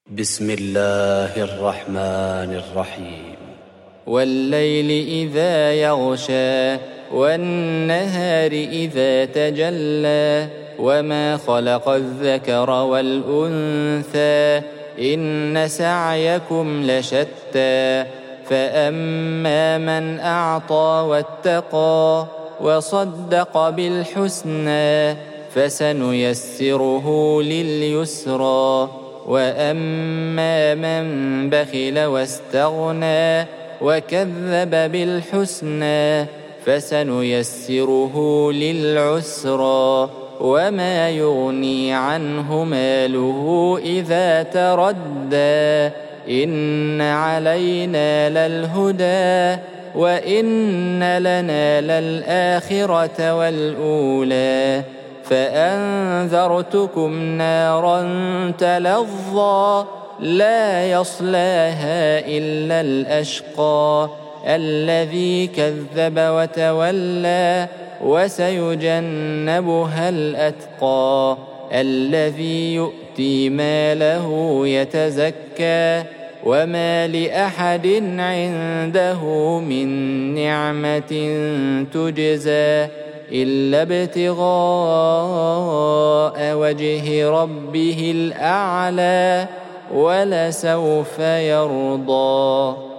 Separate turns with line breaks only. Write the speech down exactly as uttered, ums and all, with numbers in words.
بسم الله الرحمن الرحيم.
والليل إذا يغشى والنهار إذا تجلى وما خلق الذكر والأنثى إن سعيكم لشتى فأما من أعطى واتقى وصدق بالحسنى فسنيسره لليسرى وأما من بخل واستغنى وكذب بالحسنى فسنيسره للعسرى وما يغني عنه ماله إذا تردى إن علينا للهدى وإن لنا للآخرة والأولى فأنذرتكم نارا تلظى لا يصلاها إلا الأشقى الذي كذب وتولى وسيجنبها الأتقى الذي يؤتي ماله يتزكى وما لأحد عنده من نعمة تجزى إلا ابتغاء وجه ربه الأعلى ولسوف يرضى.